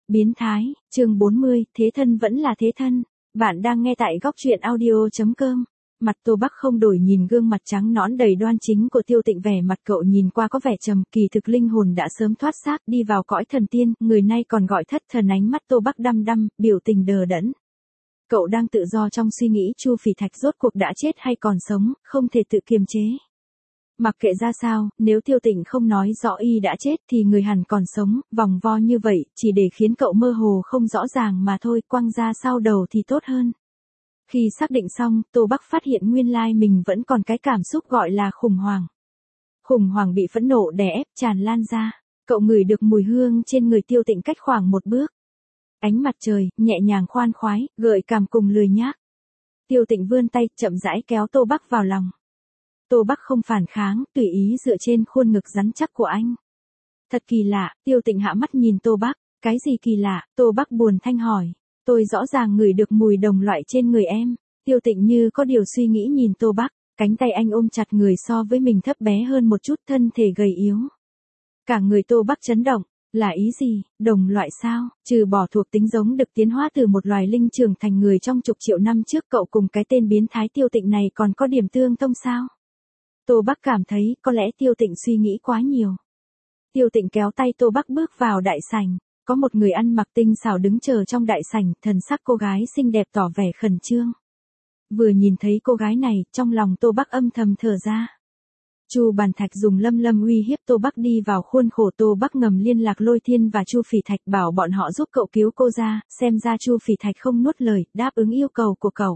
Biến thái, chương 40, thế thân vẫn là thế thân. Bạn đang nghe tại góc truyện audio.com. Mặt Tô Bắc không đổi nhìn gương mặt trắng nõn đầy đoan chính của Tiêu Tịnh, vẻ mặt cậu nhìn qua có vẻ trầm, kỳ thực linh hồn đã sớm thoát xác đi vào cõi thần tiên, người nay còn gọi thất thần. Ánh mắt Tô Bắc đăm đăm, biểu tình đờ đẫn. Cậu đang tự do trong suy nghĩ Chu Phỉ Thạch rốt cuộc đã chết hay còn sống, không thể tự kiềm chế. Mặc kệ ra sao, nếu Tiêu Tịnh không nói rõ y đã chết thì người hẳn còn sống, vòng vo như vậy, chỉ để khiến cậu mơ hồ không rõ ràng mà thôi, quăng ra sau đầu thì tốt hơn. Khi xác định xong, Tô Bắc phát hiện nguyên lai mình vẫn còn cái cảm xúc gọi là khủng hoảng. Khủng hoảng bị phẫn nộ đè ép tràn lan ra, cậu ngửi được mùi hương trên người Tiêu Tịnh cách khoảng một bước. Ánh mặt trời, nhẹ nhàng khoan khoái, gợi cảm cùng lười nhác. Tiêu Tịnh vươn tay, chậm rãi kéo Tô Bắc vào lòng. Tô Bắc không phản kháng, tùy ý dựa trên khuôn ngực rắn chắc của anh. Thật kỳ lạ, Tiêu Tịnh hạ mắt nhìn Tô Bắc. Cái gì kỳ lạ? Tô Bắc buồn thanh hỏi. Tôi rõ ràng ngửi được mùi đồng loại trên người em. Tiêu Tịnh như có điều suy nghĩ nhìn Tô Bắc. Cánh tay anh ôm chặt người so với mình thấp bé hơn một chút, thân thể gầy yếu. Cả người Tô Bắc chấn động. Là ý gì? Đồng loại sao? Trừ bỏ thuộc tính giống được tiến hóa từ một loài linh trưởng thành người trong chục triệu năm trước, cậu cùng cái tên biến thái Tiêu Tịnh này còn có điểm tương thông sao? Tô Bắc cảm thấy có lẽ Tiêu Tịnh suy nghĩ quá nhiều. Tiêu Tịnh kéo tay Tô Bắc bước vào đại sảnh. Có một người ăn mặc tinh xảo đứng chờ trong đại sảnh, thần sắc cô gái xinh đẹp tỏ vẻ khẩn trương. Vừa nhìn thấy cô gái này, trong lòng Tô Bắc âm thầm thở ra. Chu Bàn Thạch dùng Lâm uy hiếp Tô Bắc đi vào khuôn khổ. Tô Bắc ngầm liên lạc Lôi Thiên và Chu Phỉ Thạch bảo bọn họ giúp cậu cứu cô ra, xem ra Chu Phỉ Thạch không nuốt lời, đáp ứng yêu cầu của cậu.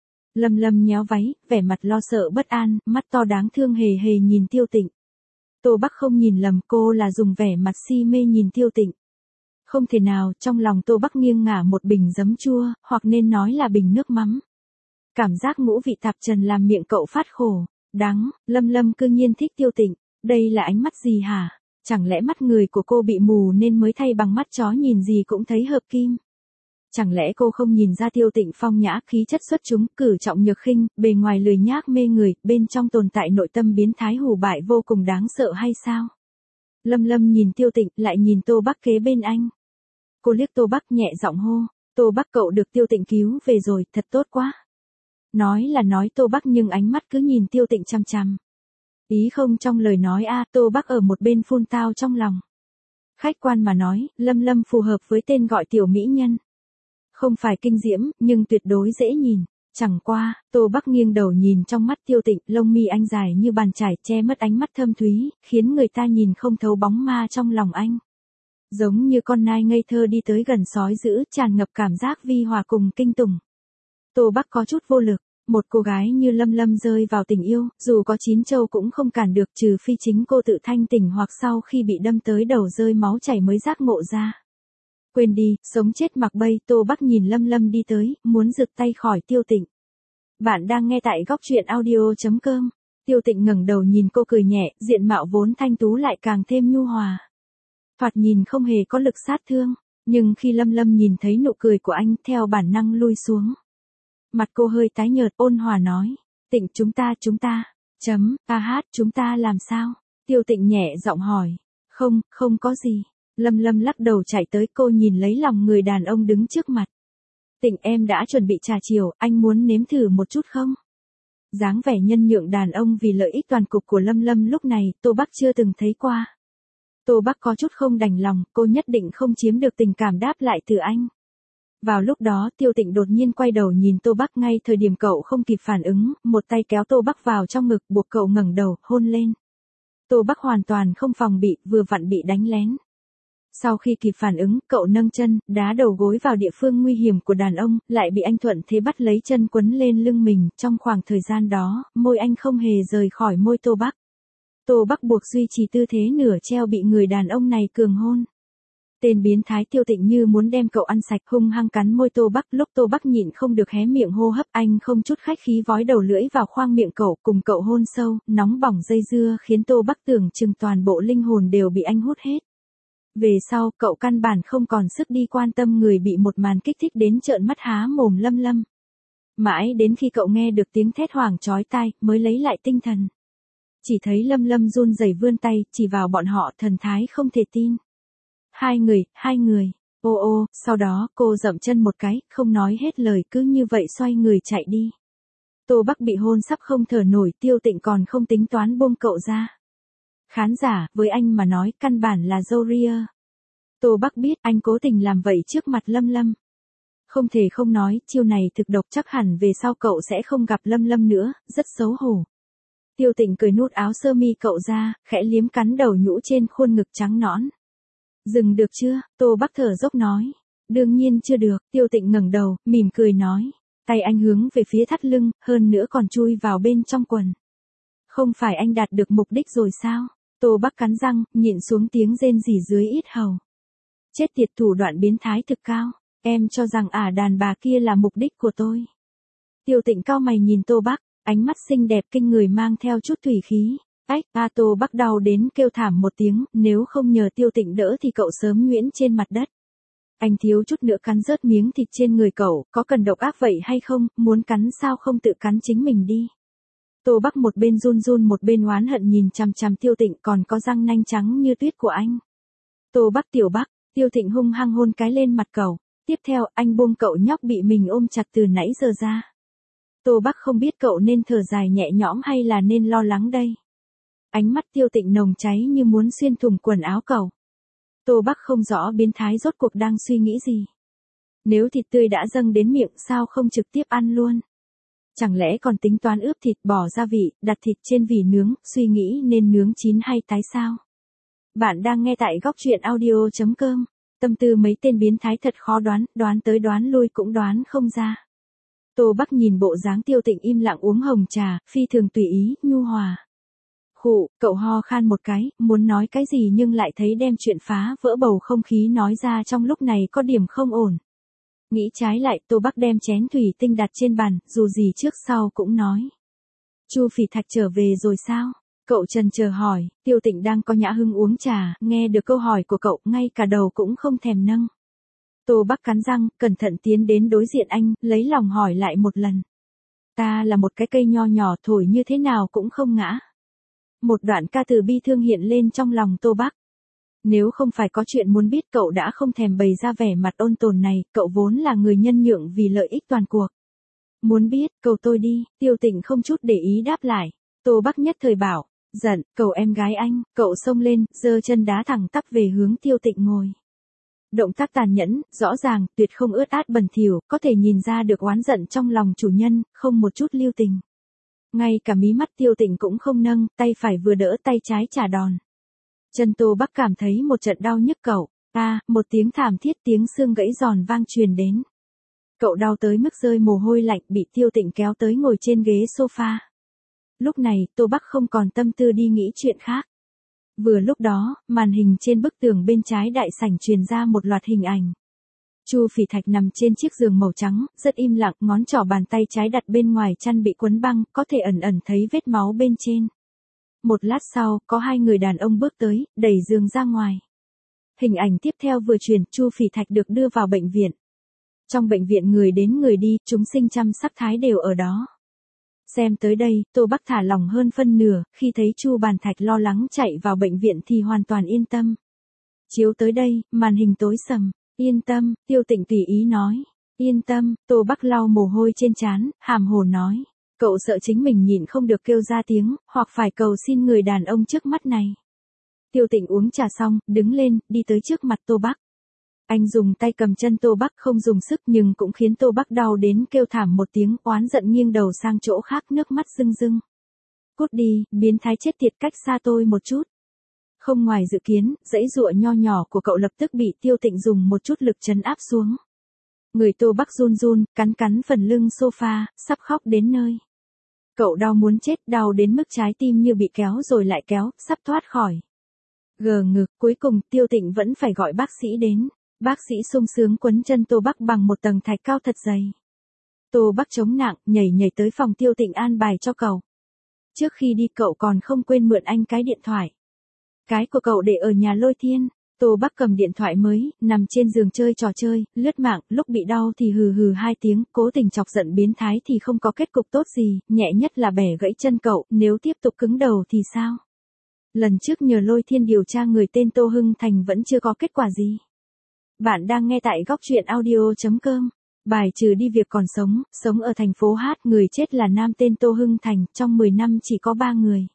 Lâm nhéo váy, vẻ mặt lo sợ bất an, mắt to đáng thương hề hề nhìn Tiêu Tịnh. Tô Bắc không nhìn lầm, cô là dùng vẻ mặt si mê nhìn Tiêu Tịnh. Không thể nào, trong lòng Tô Bắc nghiêng ngả một bình giấm chua, hoặc nên nói là bình nước mắm. Cảm giác ngũ vị tạp trần làm miệng cậu phát khổ. Đắng, Lâm cư nhiên thích Tiêu Tịnh. Đây là ánh mắt gì hả? Chẳng lẽ mắt người của cô bị mù nên mới thay bằng mắt chó nhìn gì cũng thấy hợp kim? Chẳng lẽ cô không nhìn ra Tiêu Tịnh phong nhã, khí chất xuất chúng, cử trọng nhược khinh, bề ngoài lười nhác mê người, bên trong tồn tại nội tâm biến thái hủ bại vô cùng đáng sợ hay sao? Lâm nhìn Tiêu Tịnh, lại nhìn Tô Bắc kế bên anh. Cô liếc Tô Bắc nhẹ giọng hô. Tô Bắc, cậu được Tiêu Tịnh cứu về rồi, thật tốt quá. Nói là nói Tô Bắc nhưng ánh mắt cứ nhìn Tiêu Tịnh chằm chằm. Ý không trong lời nói a. Tô Bắc ở một bên phun tao trong lòng. Khách quan mà nói, Lâm phù hợp với tên gọi tiểu mỹ nhân. Không phải kinh diễm, nhưng tuyệt đối dễ nhìn. Chẳng qua, Tô Bắc nghiêng đầu nhìn trong mắt Tiêu Tịnh, lông mi anh dài như bàn chải che mất ánh mắt thâm thúy, khiến người ta nhìn không thấu bóng ma trong lòng anh. Giống như con nai ngây thơ đi tới gần sói dữ, tràn ngập cảm giác vi hòa cùng kinh tủng. Tô Bắc có chút vô lực, một cô gái như Lâm rơi vào tình yêu, dù có chín châu cũng không cản được, trừ phi chính cô tự thanh tỉnh hoặc sau khi bị đâm tới đầu rơi máu chảy mới giác ngộ ra. Quên đi, sống chết mặc bay. Tô Bắc nhìn Lâm đi tới, muốn giật tay khỏi Tiêu Tịnh. Bạn đang nghe tại góc truyện audio.com. Tiêu Tịnh ngẩng đầu nhìn cô cười nhẹ, diện mạo vốn thanh tú lại càng thêm nhu hòa. Thoạt nhìn không hề có lực sát thương, nhưng khi Lâm nhìn thấy nụ cười của anh, theo bản năng lui xuống. Mặt cô hơi tái nhợt, ôn hòa nói. Tịnh, chúng ta, chúng ta làm sao? Tiêu Tịnh nhẹ giọng hỏi. Không có gì. Lâm lắc đầu chạy tới, cô nhìn lấy lòng người đàn ông đứng trước mặt. Tịnh, em đã chuẩn bị trà chiều, anh muốn nếm thử một chút không? Dáng vẻ nhân nhượng đàn ông vì lợi ích toàn cục của Lâm lúc này, Tô Bắc chưa từng thấy qua. Tô Bắc có chút không đành lòng, cô nhất định không chiếm được tình cảm đáp lại từ anh. Vào lúc đó, Tiêu Tịnh đột nhiên quay đầu nhìn Tô Bắc, ngay thời điểm cậu không kịp phản ứng, một tay kéo Tô Bắc vào trong ngực, buộc cậu ngẩng đầu, hôn lên. Tô Bắc hoàn toàn không phòng bị, vừa vặn bị đánh lén. Sau khi kịp phản ứng, cậu nâng chân, đá đầu gối vào địa phương nguy hiểm của đàn ông, lại bị anh thuận thế bắt lấy chân quấn lên lưng mình. Trong khoảng thời gian đó, môi anh không hề rời khỏi môi Tô Bắc. Tô Bắc buộc duy trì tư thế nửa treo bị người đàn ông này cường hôn. Tên biến thái Tiêu Tịnh như muốn đem cậu ăn sạch, hung hăng cắn môi Tô Bắc. Lúc Tô Bắc nhịn không được hé miệng hô hấp, anh không chút khách khí vói đầu lưỡi vào khoang miệng cậu, cùng cậu hôn sâu, nóng bỏng dây dưa khiến Tô Bắc tưởng chừng toàn bộ linh hồn đều bị anh hút hết. Về sau, cậu căn bản không còn sức đi quan tâm người bị một màn kích thích đến trợn mắt há mồm Lâm. Mãi đến khi cậu nghe được tiếng thét hoảng chói tai, mới lấy lại tinh thần. Chỉ thấy Lâm run rẩy vươn tay, chỉ vào bọn họ, thần thái không thể tin. Hai người. Ô ô, sau đó cô dậm chân một cái, không nói hết lời cứ như vậy xoay người chạy đi. Tô Bắc bị hôn sắp không thở nổi, Tiêu Tịnh còn không tính toán buông cậu ra. Khán giả, với anh mà nói căn bản là dâu ria. Tô Bắc biết anh cố tình làm vậy trước mặt Lâm Lâm. Không thể không nói, chiêu này thực độc, chắc hẳn về sau cậu sẽ không gặp Lâm Lâm nữa, rất xấu hổ. Tiêu Tịnh cười nút áo sơ mi cậu ra, khẽ liếm cắn đầu nhũ trên khuôn ngực trắng nõn. Dừng được chưa? Tô Bắc thở dốc nói. Đương nhiên chưa được, Tiêu Tịnh ngẩng đầu, mỉm cười nói. Tay anh hướng về phía thắt lưng, hơn nữa còn chui vào bên trong quần. Không phải anh đạt được mục đích rồi sao? Tô Bắc cắn răng, nhịn xuống tiếng rên rỉ dưới yết hầu. Chết tiệt, thủ đoạn biến thái thực cao. Em cho rằng đàn bà kia là mục đích của tôi. Tiêu Tịnh cau mày nhìn Tô Bắc, ánh mắt xinh đẹp kinh người mang theo chút thủy khí. Tô Bắc đau đến kêu thảm một tiếng, nếu không nhờ Tiêu Tịnh đỡ thì cậu sớm nhuyễn trên mặt đất. Anh thiếu chút nữa cắn rớt miếng thịt trên người cậu, có cần độc ác vậy hay không, muốn cắn sao không tự cắn chính mình đi. Tô Bắc một bên run run một bên oán hận nhìn chằm chằm Tiêu Tịnh còn có răng nanh trắng như tuyết của anh. Tô Bắc, Tiểu Bắc, Tiêu Tịnh hung hăng hôn cái lên mặt cậu. Tiếp theo anh buông cậu nhóc bị mình ôm chặt từ nãy giờ ra. Tô Bắc không biết cậu nên thở dài nhẹ nhõm hay là nên lo lắng đây. Ánh mắt Tiêu Tịnh nồng cháy như muốn xuyên thủng quần áo cậu. Tô Bắc không rõ biến thái rốt cuộc đang suy nghĩ gì. Nếu thịt tươi đã dâng đến miệng sao không trực tiếp ăn luôn. Chẳng lẽ còn tính toán ướp thịt bỏ gia vị, đặt thịt trên vỉ nướng, suy nghĩ nên nướng chín hay tái sao? Bạn đang nghe tại góc truyện audio.com. Tâm tư mấy tên biến thái thật khó đoán, đoán tới đoán lui cũng đoán không ra. Tô Bắc nhìn bộ dáng Tiêu Tịnh im lặng uống hồng trà, phi thường tùy ý, nhu hòa. Khụ, cậu ho khan một cái, muốn nói cái gì nhưng lại thấy đem chuyện phá vỡ bầu không khí nói ra trong lúc này có điểm không ổn. Nghĩ trái lại, Tô Bắc đem chén thủy tinh đặt trên bàn, dù gì trước sau cũng nói. Chu Phỉ Thạch trở về rồi sao? Cậu chần chờ hỏi, Tiêu Tịnh đang có nhã hứng uống trà, nghe được câu hỏi của cậu, ngay cả đầu cũng không thèm nâng. Tô Bắc cắn răng, cẩn thận tiến đến đối diện anh, lấy lòng hỏi lại một lần. Ta là một cái cây nho nhỏ thổi như thế nào cũng không ngã. Một đoạn ca từ bi thương hiện lên trong lòng Tô Bắc. Nếu không phải có chuyện muốn biết cậu đã không thèm bày ra vẻ mặt ôn tồn này, cậu vốn là người nhân nhượng vì lợi ích toàn cuộc. Muốn biết, cầu tôi đi, Tiêu Tịnh không chút để ý đáp lại. Tô Bắc nhất thời bảo, giận, cầu em gái anh, cậu xông lên, giơ chân đá thẳng tắp về hướng Tiêu Tịnh ngồi. Động tác tàn nhẫn, rõ ràng, tuyệt không ướt át bẩn thỉu, có thể nhìn ra được oán giận trong lòng chủ nhân, không một chút lưu tình. Ngay cả mí mắt Tiêu Tịnh cũng không nâng, tay phải vừa đỡ tay trái trả đòn. Chân Tô Bắc cảm thấy một trận đau nhức cậu, một tiếng thảm thiết, tiếng xương gãy giòn vang truyền đến. Cậu đau tới mức rơi mồ hôi lạnh, bị Tiêu Tịnh kéo tới ngồi trên ghế sofa. Lúc này, Tô Bắc không còn tâm tư đi nghĩ chuyện khác. Vừa lúc đó, màn hình trên bức tường bên trái đại sảnh truyền ra một loạt hình ảnh. Chu Phỉ Thạch nằm trên chiếc giường màu trắng, rất im lặng, ngón trỏ bàn tay trái đặt bên ngoài chăn bị quấn băng, có thể ẩn ẩn thấy vết máu bên trên. Một lát sau, có hai người đàn ông bước tới, đẩy giường ra ngoài. Hình ảnh tiếp theo vừa truyền, Chu Phỉ Thạch được đưa vào bệnh viện. Trong bệnh viện người đến người đi, chúng sinh trăm sắc thái đều ở đó. Xem tới đây, Tô Bắc thả lòng hơn phân nửa, khi thấy Chu Bàn Thạch lo lắng chạy vào bệnh viện thì hoàn toàn yên tâm. Chiếu tới đây, màn hình tối sầm. Yên tâm, Tiêu Tịnh tùy ý nói. Yên tâm, Tô Bắc lau mồ hôi trên trán, hàm hồ nói. Cậu sợ chính mình nhịn không được kêu ra tiếng, hoặc phải cầu xin người đàn ông trước mắt này. Tiêu Tịnh uống trà xong, đứng lên, đi tới trước mặt Tô Bắc. Anh dùng tay cầm chân Tô Bắc không dùng sức nhưng cũng khiến Tô Bắc đau đến kêu thảm một tiếng, oán giận nghiêng đầu sang chỗ khác, nước mắt rưng rưng. Cút đi, biến thái chết tiệt, cách xa tôi một chút. Không ngoài dự kiến, dãy dụa nho nhỏ của cậu lập tức bị Tiêu Tịnh dùng một chút lực trấn áp xuống. Người Tô Bắc run run, cắn cắn phần lưng sofa, sắp khóc đến nơi. Cậu đau muốn chết, đau đến mức trái tim như bị kéo rồi lại kéo, sắp thoát khỏi. Gờ ngực, cuối cùng Tiêu Tịnh vẫn phải gọi bác sĩ đến. Bác sĩ sung sướng quấn chân Tô Bắc bằng một tầng thạch cao thật dày. Tô Bắc chống nặng, nhảy tới phòng Tiêu Tịnh an bài cho cậu. Trước khi đi cậu còn không quên mượn anh cái điện thoại. Cái của cậu để ở nhà Lôi Thiên. Tô Bắc cầm điện thoại mới, nằm trên giường chơi trò chơi, lướt mạng, lúc bị đau thì hừ hừ hai tiếng, cố tình chọc giận biến thái thì không có kết cục tốt gì, nhẹ nhất là bẻ gãy chân cậu, nếu tiếp tục cứng đầu thì sao? Lần trước nhờ Lôi Thiên điều tra người tên Tô Hưng Thành vẫn chưa có kết quả gì. Bạn đang nghe tại góc truyện audio.com. Bài trừ đi việc còn sống ở thành phố Hát, người chết là nam tên Tô Hưng Thành, trong 10 năm chỉ có 3 người.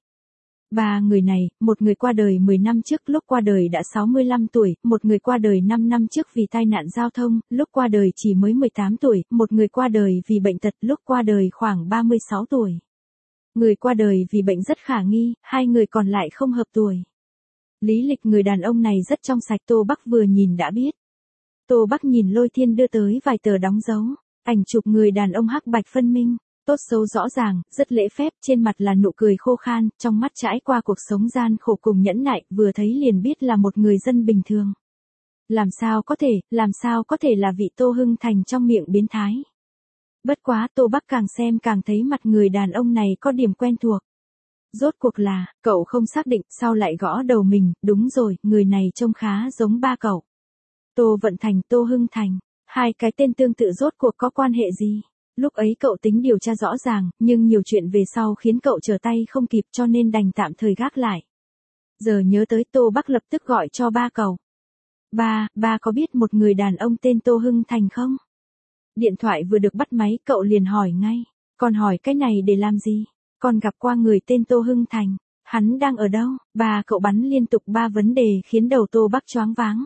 3 người này, một người qua đời 10 năm trước lúc qua đời đã 65 tuổi, một người qua đời 5 năm trước vì tai nạn giao thông, lúc qua đời chỉ mới 18 tuổi, một người qua đời vì bệnh tật, lúc qua đời khoảng 36 tuổi. Người qua đời vì bệnh rất khả nghi, 2 người còn lại không hợp tuổi. Lý lịch người đàn ông này rất trong sạch, Tô Bắc vừa nhìn đã biết. Tô Bắc nhìn Lôi Thiên đưa tới vài tờ đóng dấu, ảnh chụp người đàn ông hắc bạch phân minh, tốt xấu rõ ràng, rất lễ phép, trên mặt là nụ cười khô khan, trong mắt trải qua cuộc sống gian khổ cùng nhẫn nại, vừa thấy liền biết là một người dân bình thường. Làm sao có thể là vị Tô Hưng Thành trong miệng biến thái. Bất quá Tô Bắc càng xem càng thấy mặt người đàn ông này có điểm quen thuộc. Rốt cuộc là, cậu không xác định, sau lại gõ đầu mình, đúng rồi, người này trông khá giống ba cậu. Tô Vận Thành, Tô Hưng Thành, hai cái tên tương tự rốt cuộc có quan hệ gì? Lúc ấy cậu tính điều tra rõ ràng, nhưng nhiều chuyện về sau khiến cậu trở tay không kịp cho nên đành tạm thời gác lại. Giờ nhớ tới Tô Bắc lập tức gọi cho ba cậu. Ba có biết một người đàn ông tên Tô Hưng Thành không? Điện thoại vừa được bắt máy cậu liền hỏi ngay. Con hỏi cái này để làm gì? Con gặp qua người tên Tô Hưng Thành. Hắn đang ở đâu? Ba cậu bắn liên tục 3 vấn đề khiến đầu Tô Bắc choáng váng.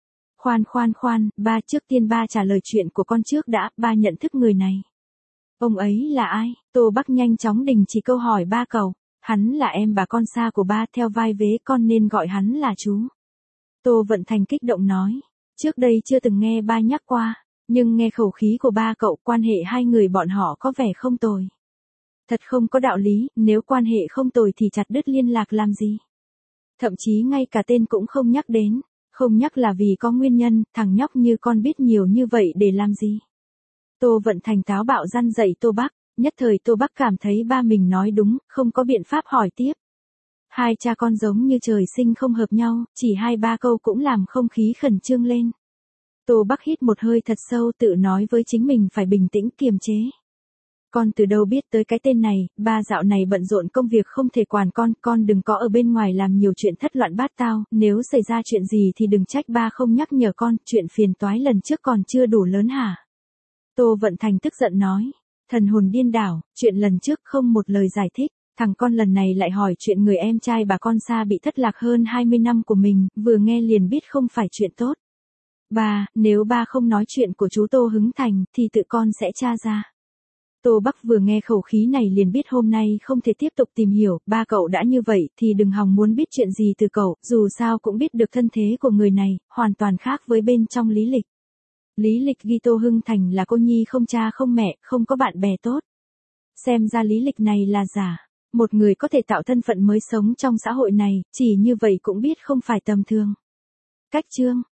Khoan, ba trước tiên ba trả lời chuyện của con trước đã, ba nhận thức người này. Ông ấy là ai? Tô Bắc nhanh chóng đình chỉ câu hỏi ba cậu. Hắn là em bà con xa của ba, theo vai vế con nên gọi hắn là chú. Tô Vận Thành kích động nói. Trước đây chưa từng nghe ba nhắc qua, nhưng nghe khẩu khí của ba cậu, quan hệ hai người bọn họ có vẻ không tồi. Thật không có đạo lý, nếu quan hệ không tồi thì chặt đứt liên lạc làm gì? Thậm chí ngay cả tên cũng không nhắc đến. Không nhắc là vì có nguyên nhân, thằng nhóc như con biết nhiều như vậy để làm gì? Tô Vận Thành táo bạo răn dạy Tô Bắc, nhất thời Tô Bắc cảm thấy ba mình nói đúng, không có biện pháp hỏi tiếp. Hai cha con giống như trời sinh không hợp nhau, chỉ 2-3 câu cũng làm không khí khẩn trương lên. Tô Bắc hít một hơi thật sâu, tự nói với chính mình phải bình tĩnh kiềm chế. Con từ đâu biết tới cái tên này, ba dạo này bận rộn công việc không thể quản con đừng có ở bên ngoài làm nhiều chuyện thất loạn bát tao, nếu xảy ra chuyện gì thì đừng trách ba không nhắc nhở con, chuyện phiền toái lần trước còn chưa đủ lớn hả? Tô Vận Thành tức giận nói, thần hồn điên đảo, chuyện lần trước không một lời giải thích, thằng con lần này lại hỏi chuyện người em trai bà con xa bị thất lạc hơn 20 năm của mình, vừa nghe liền biết không phải chuyện tốt. Ba, nếu ba không nói chuyện của chú Tô Hứng Thành thì tự con sẽ tra ra. Tô Bắc vừa nghe khẩu khí này liền biết hôm nay không thể tiếp tục tìm hiểu, ba cậu đã như vậy thì đừng hòng muốn biết chuyện gì từ cậu, dù sao cũng biết được thân thế của người này, hoàn toàn khác với bên trong lý lịch. Lý lịch ghi Tô Hưng Thành là cô nhi không cha không mẹ, không có bạn bè tốt. Xem ra lý lịch này là giả, một người có thể tạo thân phận mới sống trong xã hội này, chỉ như vậy cũng biết không phải tầm thường. Cách chương